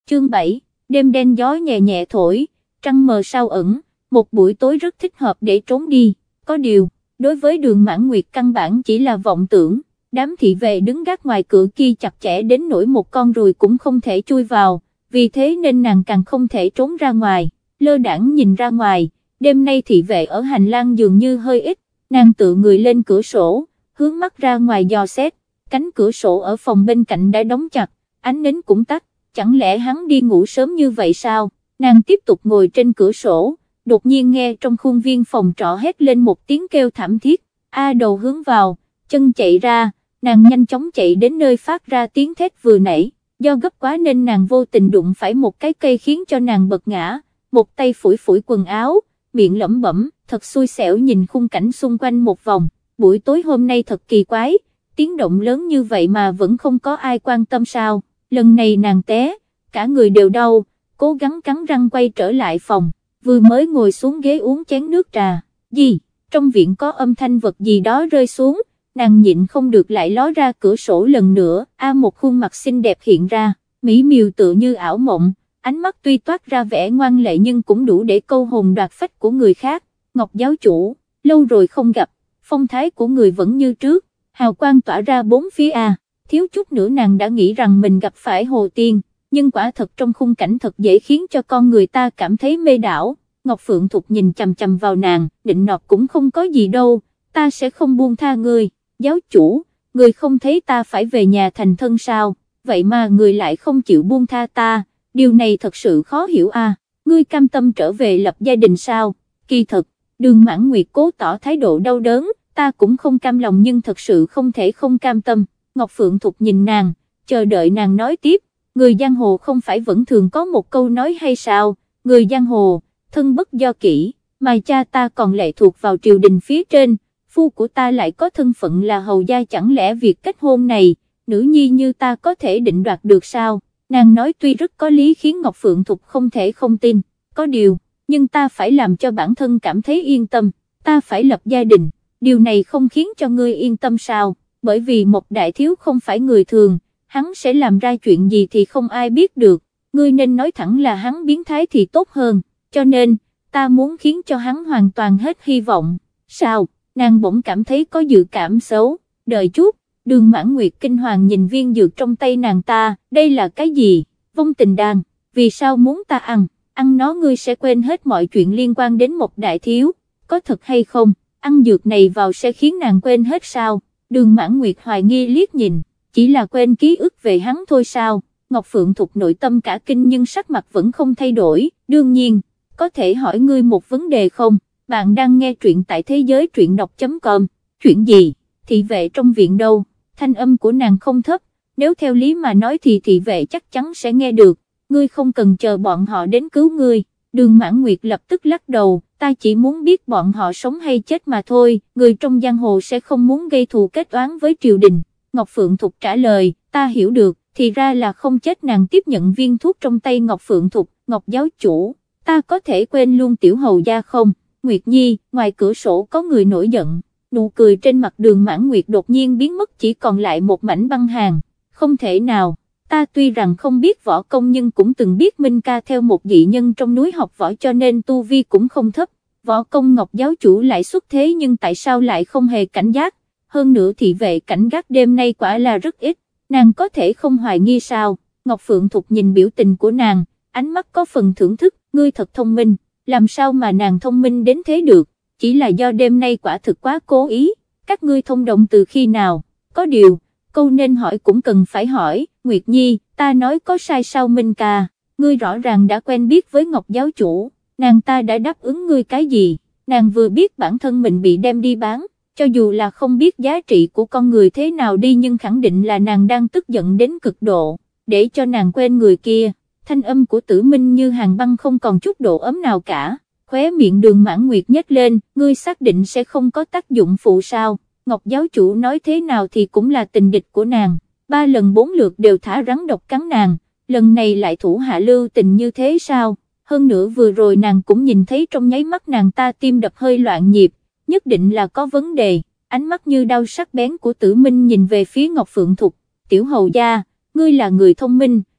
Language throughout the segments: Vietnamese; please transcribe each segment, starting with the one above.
Chương 7, đêm đen gió nhẹ nhẹ thổi, trăng mờ sao ẩn, một buổi tối rất thích hợp để trốn đi, có điều, đối với Đường Mãn Nguyệt căn bản chỉ là vọng tưởng, đám thị vệ đứng gác ngoài cửa kia chặt chẽ đến nỗi một con ruồi cũng không thể chui vào, vì thế nên nàng càng không thể trốn ra ngoài, lơ đãng nhìn ra ngoài, đêm nay thị vệ ở hành lang dường như hơi ít, nàng tự người lên cửa sổ, hướng mắt ra ngoài dò xét, cánh cửa sổ ở phòng bên cạnh đã đóng chặt, ánh nến cũng tắt, chẳng lẽ hắn đi ngủ sớm như vậy sao, nàng tiếp tục ngồi trên cửa sổ, đột nhiên nghe trong khuôn viên phòng trọ hét lên một tiếng kêu thảm thiết, đầu hướng vào, chân chạy ra, nàng nhanh chóng chạy đến nơi phát ra tiếng thét vừa nãy, do gấp quá nên nàng vô tình đụng phải một cái cây khiến cho nàng bật ngã, một tay phủi phủi quần áo, miệng lẩm bẩm, thật xui xẻo nhìn khung cảnh xung quanh một vòng, buổi tối hôm nay thật kỳ quái, tiếng động lớn như vậy mà vẫn không có ai quan tâm sao, lần này nàng té, cả người đều đau, cố gắng cắn răng quay trở lại phòng, vừa mới ngồi xuống ghế uống chén nước trà, gì, trong viện có âm thanh vật gì đó rơi xuống, nàng nhịn không được lại ló ra cửa sổ lần nữa, một khuôn mặt xinh đẹp hiện ra, mỹ miều tựa như ảo mộng, ánh mắt tuy toát ra vẻ ngoan lệ nhưng cũng đủ để câu hồn đoạt phách của người khác, Ngọc giáo chủ, lâu rồi không gặp, phong thái của người vẫn như trước, hào quang tỏa ra bốn phía thiếu chút nữa nàng đã nghĩ rằng mình gặp phải Hồ Tiên, nhưng quả thật trong khung cảnh thật dễ khiến cho con người ta cảm thấy mê đảo. Ngọc Phượng Thục nhìn chằm chằm vào nàng, định nọt cũng không có gì đâu, ta sẽ không buông tha ngươi, giáo chủ, người không thấy ta phải về nhà thành thân sao, vậy mà người lại không chịu buông tha ta, điều này thật sự khó hiểu ngươi cam tâm trở về lập gia đình sao, kỳ thật, Đường Mãn Nguyệt cố tỏ thái độ đau đớn, ta cũng không cam lòng nhưng thật sự không thể không cam tâm, Ngọc Phượng Thục nhìn nàng, chờ đợi nàng nói tiếp, người giang hồ không phải vẫn thường có một câu nói hay sao, người giang hồ, thân bất do kỷ, mà cha ta còn lệ thuộc vào triều đình phía trên, phu của ta lại có thân phận là hầu gia, chẳng lẽ việc kết hôn này, nữ nhi như ta có thể định đoạt được sao, nàng nói tuy rất có lý khiến Ngọc Phượng Thục không thể không tin, có điều, nhưng ta phải làm cho bản thân cảm thấy yên tâm, ta phải lập gia đình, điều này không khiến cho ngươi yên tâm sao, bởi vì một đại thiếu không phải người thường, hắn sẽ làm ra chuyện gì thì không ai biết được, ngươi nên nói thẳng là hắn biến thái thì tốt hơn, cho nên, ta muốn khiến cho hắn hoàn toàn hết hy vọng, sao, nàng bỗng cảm thấy có dự cảm xấu, đợi chút, Đường Mãn Nguyệt kinh hoàng nhìn viên dược trong tay nàng ta, đây là cái gì, vong tình đan, vì sao muốn ta ăn nó ngươi sẽ quên hết mọi chuyện liên quan đến một đại thiếu, có thật hay không, ăn dược này vào sẽ khiến nàng quên hết sao, Đường Mãn Nguyệt hoài nghi liếc nhìn, chỉ là quên ký ức về hắn thôi sao, Ngọc Phượng Thục nội tâm cả kinh nhưng sắc mặt vẫn không thay đổi, đương nhiên, có thể hỏi ngươi một vấn đề không, bạn đang nghe truyện tại thế giới truyện đọc.com, chuyện gì, thị vệ trong viện đâu, thanh âm của nàng không thấp, nếu theo lý mà nói thì thị vệ chắc chắn sẽ nghe được, ngươi không cần chờ bọn họ đến cứu ngươi, Đường Mãn Nguyệt lập tức lắc đầu, ta chỉ muốn biết bọn họ sống hay chết mà thôi, người trong giang hồ sẽ không muốn gây thù kết oán với triều đình, Ngọc Phượng Thục trả lời, ta hiểu được, thì ra là không chết, nàng tiếp nhận viên thuốc trong tay Ngọc Phượng Thục, Ngọc giáo chủ, ta có thể quên luôn tiểu hầu gia không, Nguyệt Nhi, ngoài cửa sổ có người nổi giận, nụ cười trên mặt Đường Mãn Nguyệt đột nhiên biến mất chỉ còn lại một mảnh băng hàn, không thể nào, ta tuy rằng không biết võ công nhưng cũng từng biết Minh ca theo một dị nhân trong núi học võ cho nên tu vi cũng không thấp, võ công Ngọc giáo chủ lại xuất thế nhưng tại sao lại không hề cảnh giác, hơn nữa thị vệ cảnh gác đêm nay quả là rất ít, nàng có thể không hoài nghi sao, Ngọc Phượng Thục nhìn biểu tình của nàng, ánh mắt có phần thưởng thức, ngươi thật thông minh, làm sao mà nàng thông minh đến thế được, chỉ là do đêm nay quả thực quá cố ý, các ngươi thông đồng từ khi nào, có điều, câu nên hỏi cũng cần phải hỏi, Nguyệt Nhi, ta nói có sai sao Minh ca, ngươi rõ ràng đã quen biết với Ngọc giáo chủ, nàng ta đã đáp ứng ngươi cái gì, nàng vừa biết bản thân mình bị đem đi bán, cho dù là không biết giá trị của con người thế nào đi nhưng khẳng định là nàng đang tức giận đến cực độ, để cho nàng quên người kia, thanh âm của Tử Minh như hàng băng không còn chút độ ấm nào cả, khóe miệng Đường Mãn Nguyệt nhếch lên, ngươi xác định sẽ không có tác dụng phụ sao, Ngọc giáo chủ nói thế nào thì cũng là tình địch của nàng, 3 lần 4 lượt đều thả rắn độc cắn nàng, lần này lại thủ hạ lưu tình như thế sao, hơn nữa vừa rồi nàng cũng nhìn thấy trong nháy mắt nàng ta tim đập hơi loạn nhịp, nhất định là có vấn đề, ánh mắt như đao sắc bén của Tử Minh nhìn về phía Ngọc Phượng Thục, tiểu hầu gia, ngươi là người thông minh,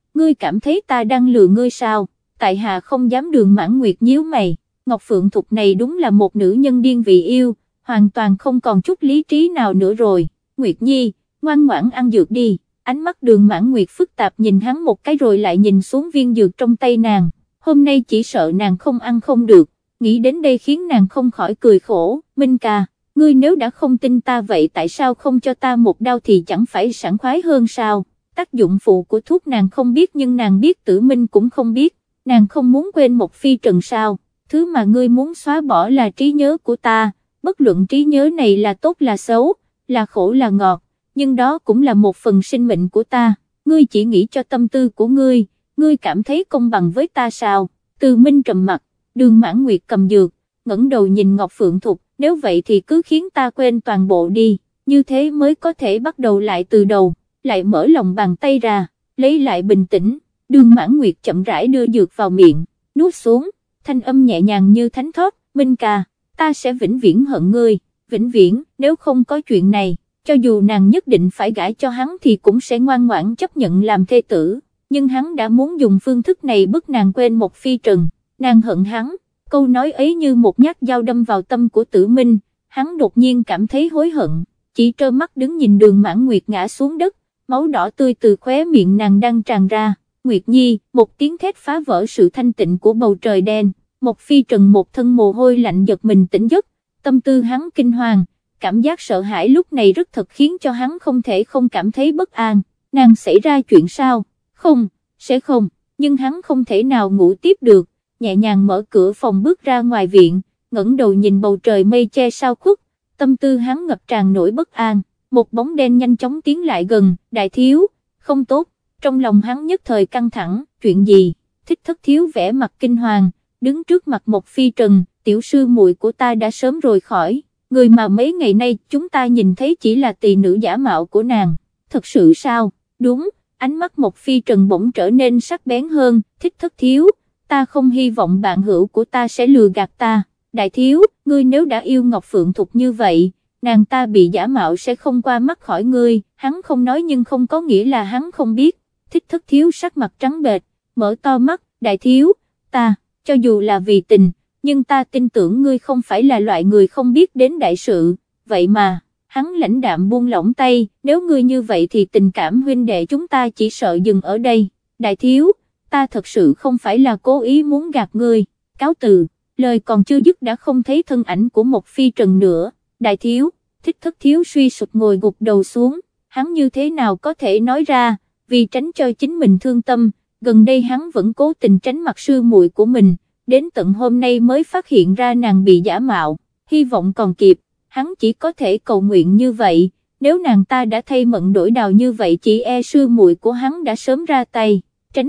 ngươi cảm thấy ta đang lừa ngươi sao? Tại hạ không dám. Đường Mãn Nguyệt nhíu mày, Ngọc Phượng Thục này đúng là một nữ nhân điên vì yêu, hoàn toàn không còn chút lý trí nào nữa rồi. Nguyệt Nhi, ngoan ngoãn ăn dược đi. Ánh mắt Đường Mãn Nguyệt phức tạp nhìn hắn một cái rồi lại nhìn xuống viên dược trong tay nàng, hôm nay chỉ sợ nàng không ăn không được, nghĩ đến đây khiến nàng không khỏi cười khổ. Minh ca, ngươi nếu đã không tin ta vậy tại sao không cho ta một đao thì chẳng phải sảng khoái hơn sao? Tác dụng phụ của thuốc nàng không biết nhưng nàng biết, Tử Minh cũng không biết, nàng không muốn quên một phi trần sao? Thứ mà ngươi muốn xóa bỏ là trí nhớ của ta, bất luận trí nhớ này là tốt là xấu, là khổ là ngọt, nhưng đó cũng là một phần sinh mệnh của ta, ngươi chỉ nghĩ cho tâm tư của ngươi cảm thấy công bằng với ta sao? Từ Minh trầm mặt, Đường Mãn Nguyệt cầm dược, ngẩng đầu nhìn Ngọc Phượng Thục, nếu vậy thì cứ khiến ta quên toàn bộ đi, như thế mới có thể bắt đầu lại từ đầu. Lại mở lòng bàn tay ra, lấy lại bình tĩnh, Đường Mãn Nguyệt chậm rãi đưa dược vào miệng, nuốt xuống, thanh âm nhẹ nhàng như thánh thót. Minh ca, ta sẽ vĩnh viễn hận ngươi, vĩnh viễn. Nếu không có chuyện này, cho dù nàng nhất định phải gả cho hắn thì cũng sẽ ngoan ngoãn chấp nhận làm thê tử, nhưng hắn đã muốn dùng phương thức này bức nàng quên một phi trần, nàng hận hắn. Câu nói ấy như một nhát dao đâm vào tâm của Tử Minh, hắn đột nhiên cảm thấy hối hận, chỉ trơ mắt đứng nhìn Đường Mãn Nguyệt ngã xuống đất, máu đỏ tươi từ khóe miệng nàng đang tràn ra. Nguyệt Nhi, một tiếng thét phá vỡ sự thanh tịnh của bầu trời đen, một phi trần một thân mồ hôi lạnh giật mình tỉnh giấc, tâm tư hắn kinh hoàng, cảm giác sợ hãi lúc này rất thật khiến cho hắn không thể không cảm thấy bất an. Nàng xảy ra chuyện sao? Không, sẽ không, nhưng hắn không thể nào ngủ tiếp được, nhẹ nhàng mở cửa phòng bước ra ngoài viện, ngẩng đầu nhìn bầu trời mây che sao khuất, tâm tư hắn ngập tràn nỗi bất an. Một bóng đen nhanh chóng tiến lại gần. Đại thiếu, không tốt. Trong lòng hắn nhất thời căng thẳng, chuyện gì? Thích Thất thiếu vẻ mặt kinh hoàng, đứng trước mặt một phi trần, tiểu sư muội của ta đã sớm rời khỏi, người mà mấy ngày nay chúng ta nhìn thấy chỉ là tỳ nữ giả mạo của nàng. Thật sự sao? Đúng. Ánh mắt một phi trần bỗng trở nên sắc bén hơn. Thích Thất thiếu, ta không hy vọng bạn hữu của ta sẽ lừa gạt ta. Đại thiếu, ngươi nếu đã yêu Ngọc Phượng Thục như vậy, nàng ta bị giả mạo sẽ không qua mắt khỏi ngươi. Hắn không nói nhưng không có nghĩa là hắn không biết. Thích Thất thiếu sắc mặt trắng bệch, mở to mắt. Đại thiếu, ta, cho dù là vì tình, nhưng ta tin tưởng ngươi không phải là loại người không biết đến đại sự, vậy mà. Hắn lãnh đạm buông lỏng tay, nếu ngươi như vậy thì tình cảm huynh đệ chúng ta chỉ sợ dừng ở đây. Đại thiếu, ta thật sự không phải là cố ý muốn gạt ngươi, cáo từ. Lời còn chưa dứt đã không thấy thân ảnh của một phi trần nữa. Đại thiếu, Thích Thất thiếu suy sụp ngồi gục đầu xuống, hắn như thế nào có thể nói ra, vì tránh cho chính mình thương tâm, gần đây hắn vẫn cố tình tránh mặt sư muội của mình, đến tận hôm nay mới phát hiện ra nàng bị giả mạo, hy vọng còn kịp, hắn chỉ có thể cầu nguyện như vậy, nếu nàng ta đã thay mận đổi đào như vậy chỉ e sư muội của hắn đã sớm ra tay.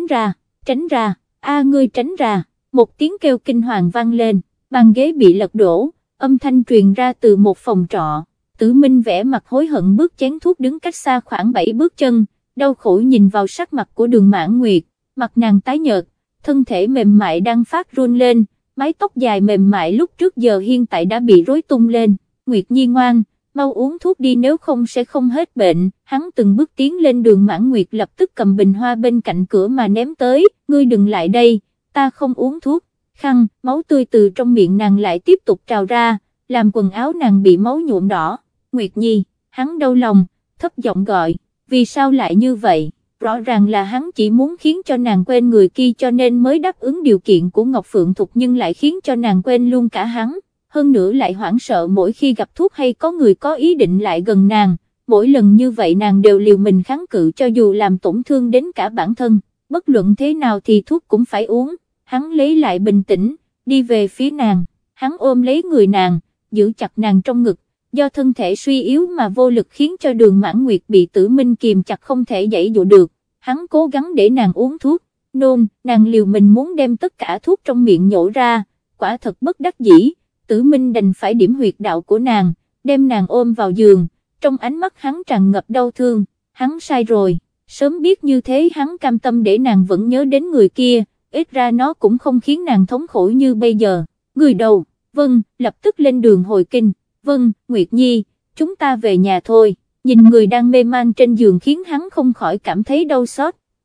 Tránh ra, ngươi tránh ra. Một tiếng kêu kinh hoàng vang lên, bàn ghế bị lật đổ, âm thanh truyền ra từ một phòng trọ. Tử Minh vẻ mặt hối hận bước chén thuốc đứng cách xa khoảng 7 bước chân, đau khổ nhìn vào sắc mặt của Đường Mãn Nguyệt, mặt nàng tái nhợt, thân thể mềm mại đang phát run lên, mái tóc dài mềm mại lúc trước giờ hiện tại đã bị rối tung lên. Nguyệt Nhi ngoan, mau uống thuốc đi nếu không sẽ không hết bệnh. Hắn từng bước tiến lên. Đường Mãn Nguyệt lập tức cầm bình hoa bên cạnh cửa mà ném tới. Ngươi đừng lại đây, ta không uống thuốc. Khăn, máu tươi từ trong miệng nàng lại tiếp tục trào ra, làm quần áo nàng bị máu nhuộm đỏ. Nguyệt Nhi, hắn đau lòng, thấp giọng gọi, vì sao lại như vậy? Rõ ràng là hắn chỉ muốn khiến cho nàng quên người kia cho nên mới đáp ứng điều kiện của Ngọc Phượng Thục nhưng lại khiến cho nàng quên luôn cả hắn. Hơn nữa lại hoảng sợ mỗi khi gặp thuốc hay có người có ý định lại gần nàng, mỗi lần như vậy nàng đều liều mình kháng cự cho dù làm tổn thương đến cả bản thân, bất luận thế nào thì thuốc cũng phải uống. Hắn lấy lại bình tĩnh, đi về phía nàng, hắn ôm lấy người nàng, giữ chặt nàng trong ngực, do thân thể suy yếu mà vô lực khiến cho Đường Mãn Nguyệt bị Tử Minh kìm chặt không thể giãy giụa được, hắn cố gắng để nàng uống thuốc, nôn, nàng liều mình muốn đem tất cả thuốc trong miệng nhổ ra, quả thật bất đắc dĩ. Tử Minh đành phải điểm huyệt đạo của nàng, đem nàng ôm vào giường, trong ánh mắt hắn tràn ngập đau thương. Hắn sai rồi, sớm biết như thế hắn cam tâm để nàng vẫn nhớ đến người kia, ít ra nó cũng không khiến nàng thống khổ như bây giờ. Người đầu, vâng, lập tức lên đường hồi kinh. Vâng, Nguyệt Nhi, chúng ta về nhà thôi. Nhìn người đang mê man trên giường khiến hắn không khỏi cảm thấy đau xót.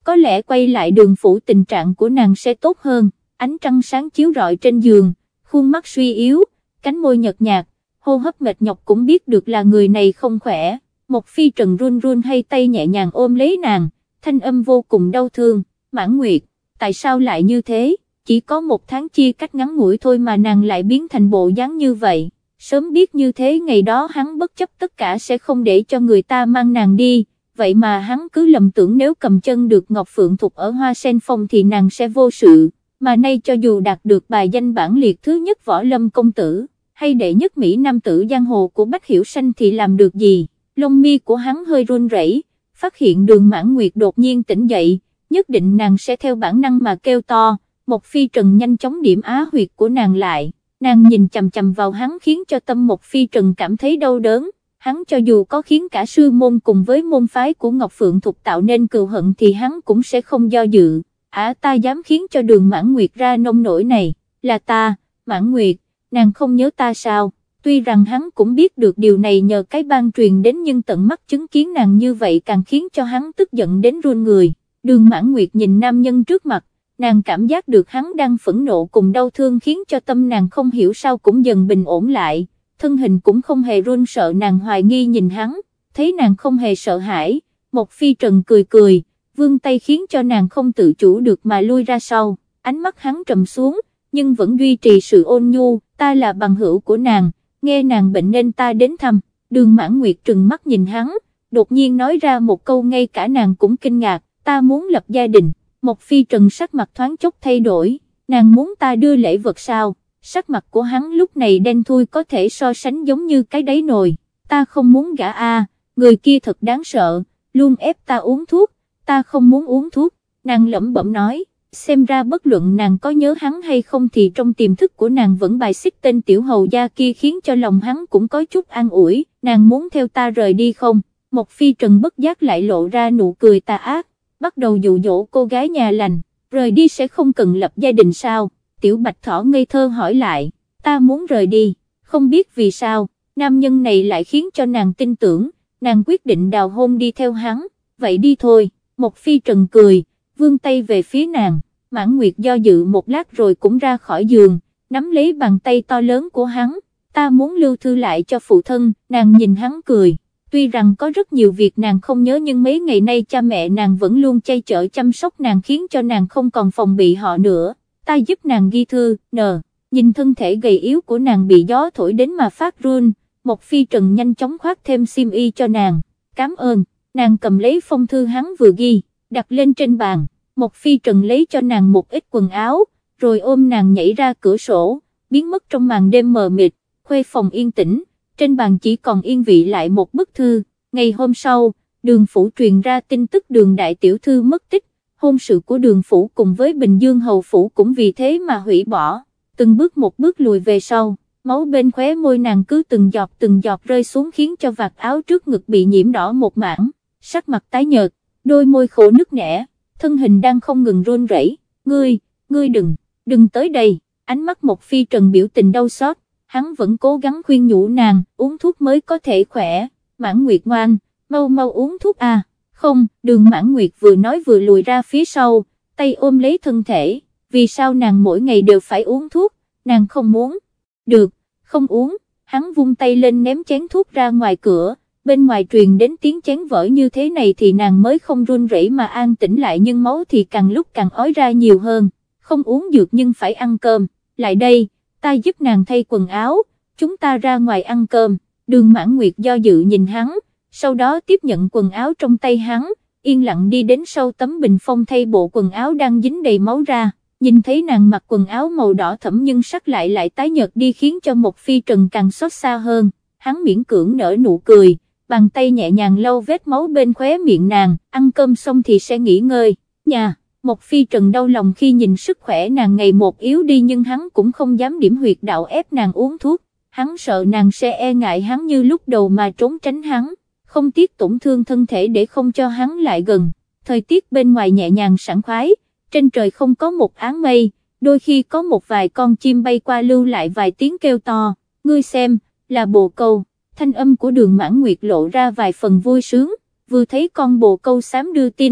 có lẽ quay lại Đường phủ tình trạng của nàng sẽ tốt hơn. Ánh trăng sáng chiếu rọi trên giường, khuôn mắt suy yếu, cánh môi nhợt nhạt, hô hấp mệt nhọc cũng biết được là người này không khỏe. Một Phi Trần run run hay tay nhẹ nhàng ôm lấy nàng, thanh âm vô cùng đau thương. Mãn Nguyệt, tại sao lại như thế, chỉ có 1 tháng chia cách ngắn ngủi thôi mà nàng lại biến thành bộ dáng như vậy. Sớm biết như thế ngày đó hắn bất chấp tất cả sẽ không để cho người ta mang nàng đi, vậy mà hắn cứ lầm tưởng nếu cầm chân được Ngọc Phượng Thục ở Hoa Sen Phong thì nàng sẽ vô sự, mà nay cho dù đạt được bài danh bản liệt thứ nhất võ lâm công tử, hay đệ nhất Mỹ nam tử giang hồ của Bách Hiểu Sanh thì làm được gì. Lông mi của hắn hơi run rẩy, phát hiện Đường Mãn Nguyệt đột nhiên tỉnh dậy, nhất định nàng sẽ theo bản năng mà kêu to. Một Phi Trần nhanh chóng điểm á huyệt của nàng lại, nàng nhìn chằm chằm vào hắn khiến cho tâm Một Phi Trần cảm thấy đau đớn. Hắn cho dù có khiến cả sư môn cùng với môn phái của Ngọc Phượng Thục tạo nên cừu hận thì hắn cũng sẽ không do dự. Ta dám khiến cho Đường Mãn Nguyệt ra nông nổi này, là ta, Mãn Nguyệt, nàng không nhớ ta sao? Tuy rằng hắn cũng biết được điều này nhờ cái ban truyền đến nhưng tận mắt chứng kiến nàng như vậy càng khiến cho hắn tức giận đến run người. Đường Mãn Nguyệt nhìn nam nhân trước mặt, nàng cảm giác được hắn đang phẫn nộ cùng đau thương khiến cho tâm nàng không hiểu sao cũng dần bình ổn lại, thân hình cũng không hề run sợ. Nàng hoài nghi nhìn hắn, thấy nàng không hề sợ hãi, Một Phi Trần cười cười, vươn tay khiến cho nàng không tự chủ được mà lui ra sau, ánh mắt hắn trầm xuống, nhưng vẫn duy trì sự ôn nhu. Ta là bằng hữu của nàng, nghe nàng bệnh nên ta đến thăm. Đường Mãn Nguyệt trừng mắt nhìn hắn, đột nhiên nói ra một câu ngay cả nàng cũng kinh ngạc, ta muốn lập gia đình. Một Phi Trần sắc mặt thoáng chốc thay đổi, nàng muốn ta đưa lễ vật sao? Sắc mặt của hắn lúc này đen thui có thể so sánh giống như cái đáy nồi. Ta không muốn gả người kia thật đáng sợ, luôn ép ta uống thuốc, ta không muốn uống thuốc. Nàng lẩm bẩm nói, xem ra bất luận nàng có nhớ hắn hay không thì trong tiềm thức của nàng vẫn bài xích tên tiểu hầu gia kia, khiến cho lòng hắn cũng có chút an ủi. Nàng muốn theo ta rời đi không? Một Phi Trần bất giác lại lộ ra nụ cười tà ác, bắt đầu dụ dỗ cô gái nhà lành. Rời đi sẽ không cần lập gia đình sao? Tiểu Bạch Thỏ ngây thơ hỏi lại. Ta muốn rời đi, không biết vì sao, nam nhân này lại khiến cho nàng tin tưởng, nàng quyết định đào hôn đi theo hắn. Vậy đi thôi. Một Phi Trần cười, vươn tay về phía nàng. Mãn Nguyệt do dự một lát rồi cũng ra khỏi giường, nắm lấy bàn tay to lớn của hắn. Ta muốn lưu thư lại cho phụ thân. Nàng nhìn hắn cười, tuy rằng có rất nhiều việc nàng không nhớ nhưng mấy ngày nay cha mẹ nàng vẫn luôn chay chở chăm sóc nàng khiến cho nàng không còn phòng bị họ nữa. Ta giúp nàng ghi thư. Nhìn thân thể gầy yếu của nàng bị gió thổi đến mà phát run, Một Phi Trần nhanh chóng khoác thêm xiêm y cho nàng. Cảm ơn. Nàng cầm lấy phong thư hắn vừa ghi, đặt lên trên bàn. Một Phi Trần lấy cho nàng một ít quần áo, rồi ôm nàng nhảy ra cửa sổ, biến mất trong màn đêm mờ mịt. Khuê phòng yên tĩnh, trên bàn chỉ còn yên vị lại một bức thư. Ngày hôm sau, Đường phủ truyền ra tin tức Đường đại tiểu thư mất tích, hôn sự của Đường phủ cùng với Bình Dương hầu phủ cũng vì thế mà hủy bỏ. Từng bước một bước lùi về sau, máu bên khóe môi nàng cứ từng giọt rơi xuống khiến cho vạt áo trước ngực bị nhiễm đỏ một mảng, sắc mặt tái nhợt, đôi môi khổ nức nẻ, thân hình đang không ngừng run rẩy. Ngươi đừng tới đây. Ánh mắt Một Phi Trần biểu tình đau xót, hắn vẫn cố gắng khuyên nhủ nàng, uống thuốc mới có thể khỏe. Mãn Nguyệt ngoan, mau uống thuốc à. Không. Đường Mãn Nguyệt vừa nói vừa lùi ra phía sau, tay ôm lấy thân thể. Vì sao nàng mỗi ngày đều phải uống thuốc? Nàng không muốn. Được, không uống. Hắn vung tay lên ném chén thuốc ra ngoài cửa. Bên ngoài truyền đến tiếng chén vỡ như thế này thì nàng mới không run rẩy mà an tĩnh lại, nhưng máu thì càng lúc càng ói ra nhiều hơn. Không uống dược nhưng phải ăn cơm. Lại đây, ta giúp nàng thay quần áo, chúng ta ra ngoài ăn cơm. Đường Mãn Nguyệt do dự nhìn hắn, sau đó tiếp nhận quần áo trong tay hắn, yên lặng đi đến sau tấm bình phong thay bộ quần áo đang dính đầy máu ra. Nhìn thấy nàng mặc quần áo màu đỏ thẫm nhưng sắc lại tái nhợt đi khiến cho Một Phi Trần càng xót xa hơn. Hắn miễn cưỡng nở nụ cười, bàn tay nhẹ nhàng lau vết máu bên khóe miệng nàng. Ăn cơm xong thì sẽ nghỉ ngơi. Một Phi Trần đau lòng khi nhìn sức khỏe nàng ngày một yếu đi nhưng hắn cũng không dám điểm huyệt đạo ép nàng uống thuốc. Hắn sợ nàng sẽ e ngại hắn như lúc đầu mà trốn tránh hắn, không tiếc tổn thương thân thể để không cho hắn lại gần. Thời tiết bên ngoài nhẹ nhàng sảng khoái, trên trời không có một áng mây, đôi khi có một vài con chim bay qua lưu lại vài tiếng kêu to. Ngươi xem, là bồ câu. Thanh âm của Đường Mãn Nguyệt lộ ra vài phần vui sướng, vừa thấy con bồ câu xám đưa tin,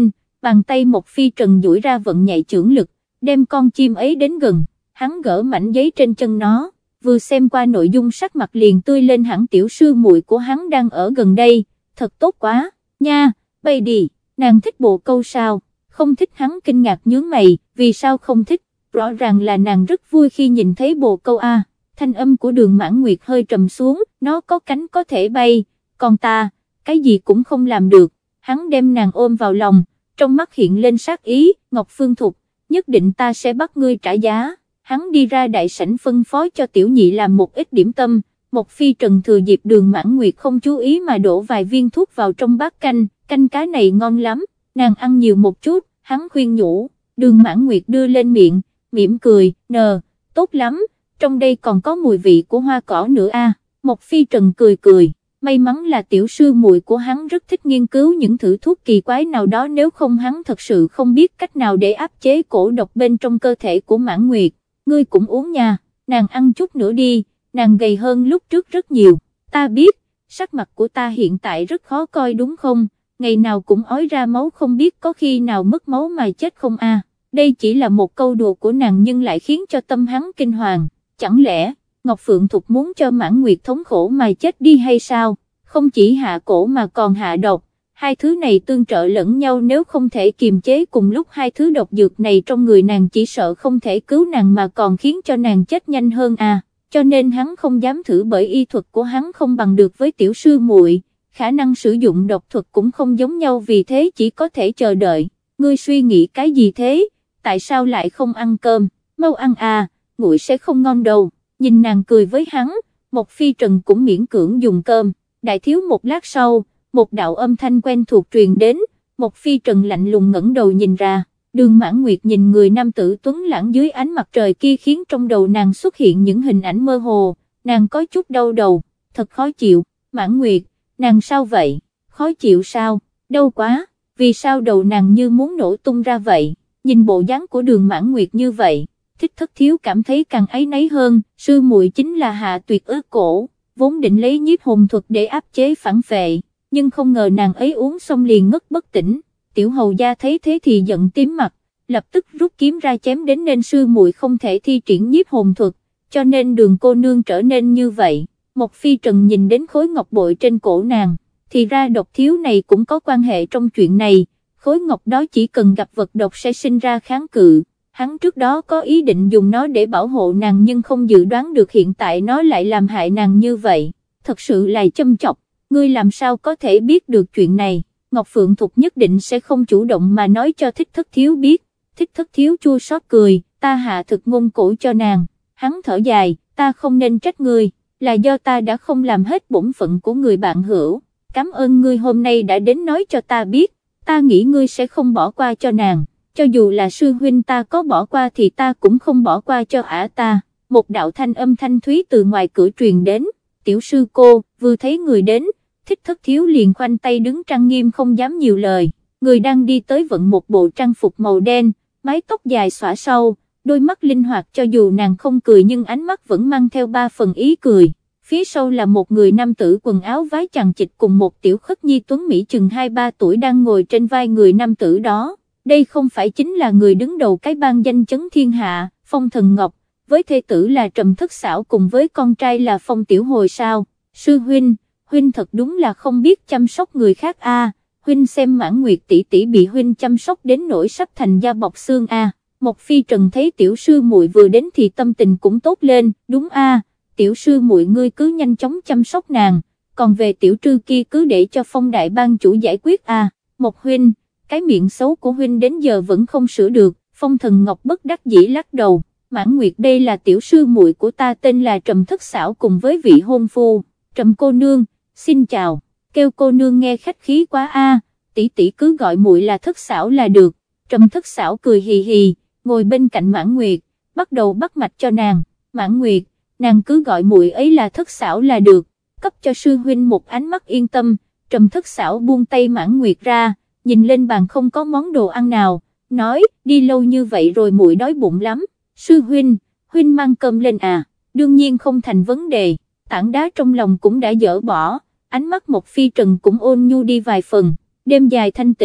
bàn tay một phi trần duỗi ra vận nhạy chưởng lực, đem con chim ấy đến gần, hắn gỡ mảnh giấy trên chân nó, vừa xem qua nội dung sắc mặt liền tươi lên hẳn. Tiểu sư muội của hắn đang ở gần đây, thật tốt quá, nha, bay đi, nàng thích bồ câu sao, không thích. Hắn kinh ngạc nhướng mày, vì sao không thích, rõ ràng là nàng rất vui khi nhìn thấy bồ câu a. Thanh âm của Đường Mãn Nguyệt hơi trầm xuống, nó có cánh có thể bay, còn ta, cái gì cũng không làm được. Hắn đem nàng ôm vào lòng, trong mắt hiện lên sát ý, Ngọc Phương Thục, nhất định ta sẽ bắt ngươi trả giá. Hắn đi ra đại sảnh phân phó cho Tiểu Nhị làm một ít điểm tâm, một phi trần thừa dịp Đường Mãn Nguyệt không chú ý mà đổ vài viên thuốc vào trong bát canh, canh cá này ngon lắm, nàng ăn nhiều một chút, hắn khuyên nhủ. Đường Mãn Nguyệt đưa lên miệng, mỉm cười, tốt lắm, trong đây còn có mùi vị của hoa cỏ nữa a. Một phi trần cười cười, may mắn là tiểu sư muội của hắn rất thích nghiên cứu những thử thuốc kỳ quái nào đó, nếu không hắn thật sự không biết cách nào để áp chế cổ độc bên trong cơ thể của Mãn Nguyệt. Ngươi cũng uống nha, nàng ăn chút nữa đi, nàng gầy hơn lúc trước rất nhiều, ta biết, sắc mặt của ta hiện tại rất khó coi đúng không, ngày nào cũng ói ra máu, không biết có khi nào mất máu mà chết không a. Đây chỉ là một câu đùa của nàng nhưng lại khiến cho tâm hắn kinh hoàng, chẳng lẽ Ngọc Phượng Thục muốn cho Mãn Nguyệt thống khổ mà chết đi hay sao, không chỉ hạ cổ mà còn hạ độc, hai thứ này tương trợ lẫn nhau, nếu không thể kiềm chế cùng lúc hai thứ độc dược này trong người nàng chỉ sợ không thể cứu nàng mà còn khiến cho nàng chết nhanh hơn à, cho nên hắn không dám thử, bởi y thuật của hắn không bằng được với tiểu sư muội, khả năng sử dụng độc thuật cũng không giống nhau, vì thế chỉ có thể chờ đợi. Ngươi suy nghĩ cái gì thế, tại sao lại không ăn cơm, mau ăn à, nguội sẽ không ngon đâu. Nhìn nàng cười với hắn, một phi trần cũng miễn cưỡng dùng cơm. Đại thiếu một lát sau, một đạo âm thanh quen thuộc truyền đến, một phi trần lạnh lùng ngẩng đầu nhìn ra. Đường Mãn Nguyệt nhìn người nam tử tuấn lãng dưới ánh mặt trời kia khiến trong đầu nàng xuất hiện những hình ảnh mơ hồ, nàng có chút đau đầu, thật khó chịu. Mãn Nguyệt, nàng sao vậy, khó chịu sao, đau quá, vì sao đầu nàng như muốn nổ tung ra vậy. Nhìn bộ dáng của Đường Mãn Nguyệt như vậy, Thích Thất Thiếu cảm thấy càng áy náy hơn, sư muội chính là Hạ Tuyệt ước cổ, vốn định lấy nhiếp hồn thuật để áp chế phản phệ, nhưng không ngờ nàng ấy uống xong liền ngất bất tỉnh. Tiểu hầu gia thấy thế thì giận tím mặt, lập tức rút kiếm ra chém đến, nên sư muội không thể thi triển nhiếp hồn thuật, cho nên Đường cô nương trở nên như vậy. Một phi trần nhìn đến khối ngọc bội trên cổ nàng, thì ra độc thiếu này cũng có quan hệ trong chuyện này. Khối ngọc đó chỉ cần gặp vật độc sẽ sinh ra kháng cự, hắn trước đó có ý định dùng nó để bảo hộ nàng nhưng không dự đoán được hiện tại nó lại làm hại nàng như vậy, thật sự là châm chọc. Ngươi làm sao có thể biết được chuyện này, Ngọc Phượng Thục nhất định sẽ không chủ động mà nói cho Thích Thất Thiếu biết. Thích Thất Thiếu chua xót cười, ta hạ thực ngôn cổ cho nàng. Hắn thở dài, ta không nên trách ngươi, là do ta đã không làm hết bổn phận của người bạn hữu, cảm ơn ngươi hôm nay đã đến nói cho ta biết. Ta nghĩ ngươi sẽ không bỏ qua cho nàng, cho dù là sư huynh ta có bỏ qua thì ta cũng không bỏ qua cho ả ta. Một đạo thanh âm thanh thúy từ ngoài cửa truyền đến, tiểu sư cô, vừa thấy người đến, Thích Thất Thiếu liền khoanh tay đứng trang nghiêm không dám nhiều lời. Người đang đi tới vận một bộ trang phục màu đen, mái tóc dài xõa sau, đôi mắt linh hoạt, cho dù nàng không cười nhưng ánh mắt vẫn mang theo ba phần ý cười. Phía sau là một người nam tử quần áo vái chằng chịt cùng một tiểu khất nhi tuấn mỹ chừng 2-3 tuổi đang ngồi trên vai người nam tử đó. Đây không phải chính là người đứng đầu cái bang danh chấn thiên hạ, Phong Thần Ngọc, với thê tử là Trầm Thất Xảo cùng với con trai là Phong Tiểu Hồi sao? Sư huynh, huynh thật đúng là không biết chăm sóc người khác a. Huynh xem Mãn Nguyệt tỷ tỷ bị huynh chăm sóc đến nỗi sắp thành da bọc xương a. Một phi trần thấy tiểu sư muội vừa đến thì tâm tình cũng tốt lên, đúng a. Tiểu sư muội ngươi cứ nhanh chóng chăm sóc nàng, còn về tiểu trư kia cứ để cho Phong đại bang chủ giải quyết a. Một huynh, cái miệng xấu của huynh đến giờ vẫn không sửa được. Phong Thần Ngọc bất đắc dĩ lắc đầu, Mãn Nguyệt đây là tiểu sư muội của ta, tên là Trầm Thất Xảo cùng với vị hôn phu. Trầm cô nương, xin chào, kêu cô nương nghe khách khí quá a, tỷ tỷ cứ gọi muội là Thất Xảo là được. Trầm Thất Xảo cười hì hì, ngồi bên cạnh Mãn Nguyệt, bắt đầu bắt mạch cho nàng. Mãn Nguyệt, nàng cứ gọi muội ấy là Thất Xảo là được, cấp cho sư huynh một ánh mắt yên tâm. Trầm Thất Xảo buông tay Mãn Nguyệt ra, nhìn lên bàn không có món đồ ăn nào, nói, đi lâu như vậy rồi muội đói bụng lắm. Sư huynh, huynh mang cơm lên à? Đương nhiên không thành vấn đề. Tảng đá trong lòng cũng đã dỡ bỏ, ánh mắt một phi trần cũng ôn nhu đi vài phần. Đêm dài thanh tĩnh,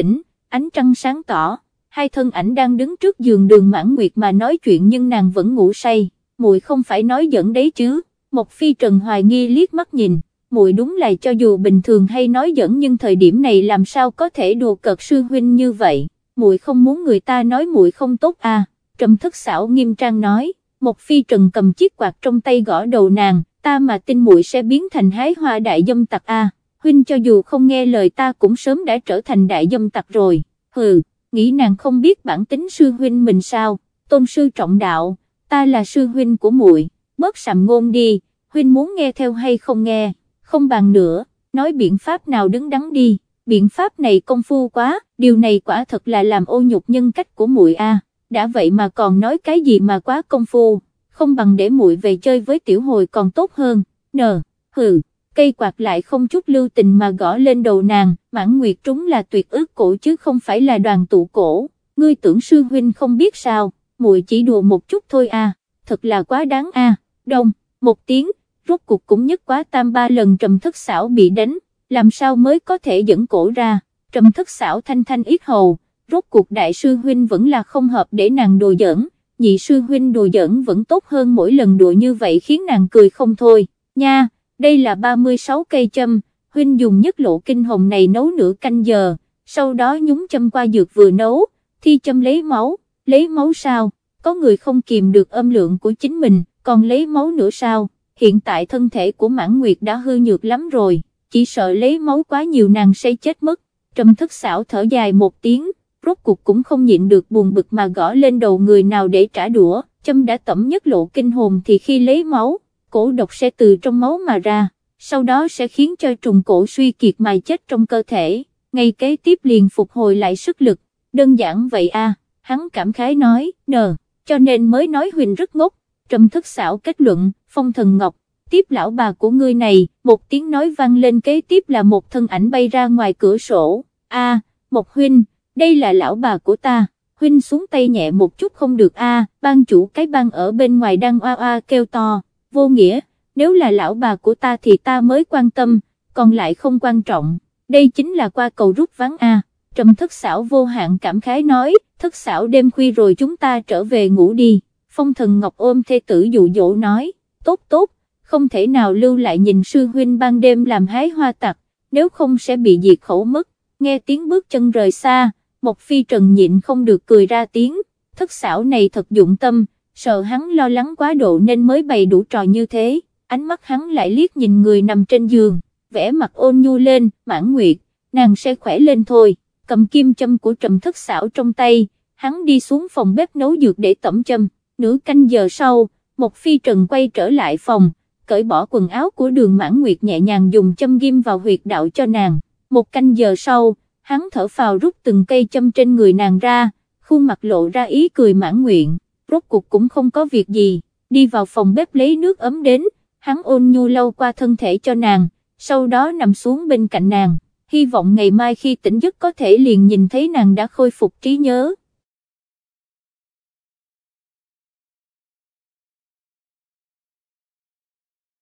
ánh trăng sáng tỏ, hai thân ảnh đang đứng trước giường Đường Mãn Nguyệt mà nói chuyện nhưng nàng vẫn ngủ say. Muội không phải nói giỡn đấy chứ? Mộc Phi Trần hoài nghi liếc mắt nhìn, muội đúng là cho dù bình thường hay nói giỡn nhưng thời điểm này làm sao có thể đùa cợt sư huynh như vậy, muội không muốn người ta nói muội không tốt à? Trầm Thất Xảo nghiêm trang nói. Mộc Phi Trần cầm chiếc quạt trong tay gõ đầu nàng, ta mà tin muội sẽ biến thành hái hoa đại dâm tặc à? Huynh cho dù không nghe lời ta cũng sớm đã trở thành đại dâm tặc rồi. Hừ, nghĩ nàng không biết bản tính sư huynh mình sao? Tôn sư trọng đạo, ta là sư huynh của muội, bớt sàm ngôn đi, huynh muốn nghe theo hay không nghe, không bàn nữa, nói biện pháp nào đứng đắn đi. Biện pháp này công phu quá, điều này quả thật là làm ô nhục nhân cách của muội a. Đã vậy mà còn nói cái gì mà quá công phu, không bằng để muội về chơi với tiểu hồi còn tốt hơn. Hừ, cây quạt lại không chút lưu tình mà gõ lên đầu nàng. Mãn Nguyệt trúng là tuyệt ước cổ chứ không phải là đoàn tụ cổ, ngươi tưởng sư huynh không biết sao, muội chỉ đùa một chút thôi à, thật là quá đáng à. Đông, một tiếng, rốt cuộc cũng nhất quá tam ba lần Trầm Thất Xảo bị đánh, làm sao mới có thể dẫn cổ ra. Trầm Thất Xảo thanh thanh yết hầu, rốt cuộc đại sư huynh vẫn là không hợp để nàng đùa giỡn, nhị sư huynh đùa giỡn vẫn tốt hơn mỗi lần đùa như vậy khiến nàng cười không thôi. Nha, đây là 36 cây châm, huynh dùng nhất lộ kinh hồng này nấu nửa canh giờ, sau đó nhúng châm qua dược vừa nấu, thi châm lấy máu sao? Có người không kìm được âm lượng của chính mình, còn lấy máu nữa sao? Hiện tại thân thể của Mãn Nguyệt đã hư nhược lắm rồi, chỉ sợ lấy máu quá nhiều nàng sẽ chết mất. Trầm Thất Xảo thở dài một tiếng, rốt cuộc cũng không nhịn được buồn bực mà gõ lên đầu người nào để trả đũa. Châm đã tẩm nhất lộ kinh hồn thì khi lấy máu, cổ độc sẽ từ trong máu mà ra, sau đó sẽ khiến cho trùng cổ suy kiệt mà chết trong cơ thể, ngay kế tiếp liền phục hồi lại sức lực, đơn giản vậy à? Hắn cảm khái nói. Cho nên mới nói huynh rất ngốc. Trầm Thất Xảo kết luận. Phong Thần Ngọc, tiếp lão bà của ngươi này. Một tiếng nói vang lên, kế tiếp là một thân ảnh bay ra ngoài cửa sổ. Mộc huynh, đây là lão bà của ta. Huynh xuống tay nhẹ một chút không được à? Ban chủ cái bang ở bên ngoài đang oa oa kêu to. Vô nghĩa, nếu là lão bà của ta thì ta mới quan tâm, còn lại không quan trọng, đây chính là qua cầu rút ván à? Trầm Thất Xảo vô hạn cảm khái nói. Thất Xảo đêm khuya rồi chúng ta trở về ngủ đi. Phong Thần Ngọc ôm thê tử dụ dỗ nói. Tốt, không thể nào lưu lại nhìn sư huynh ban đêm làm hái hoa tặc, nếu không sẽ bị diệt khẩu mất. Nghe tiếng bước chân rời xa, Mộc Phi Trần nhịn không được cười ra tiếng. Thất Xảo này thật dụng tâm, sợ hắn lo lắng quá độ nên mới bày đủ trò như thế. Ánh mắt hắn lại liếc nhìn người nằm trên giường, vẻ mặt ôn nhu lên. Mãn Nguyệt, nàng sẽ khỏe lên thôi. Cầm kim châm của Trầm Thất Xảo trong tay, hắn đi xuống phòng bếp nấu dược để tẩm châm. Nửa canh giờ sau, Mộc Phi Trần quay trở lại phòng, cởi bỏ quần áo của Đường Mãn Nguyệt, nhẹ nhàng dùng châm ghim vào huyệt đạo cho nàng. Một canh giờ sau, hắn thở phào rút từng cây châm trên người nàng ra, khuôn mặt lộ ra ý cười mãn nguyện. Rốt cuộc cũng không có việc gì, đi vào phòng bếp lấy nước ấm đến, hắn ôn nhu lau qua thân thể cho nàng, sau đó nằm xuống bên cạnh nàng, hy vọng ngày mai khi tỉnh giấc có thể liền nhìn thấy nàng đã khôi phục trí nhớ.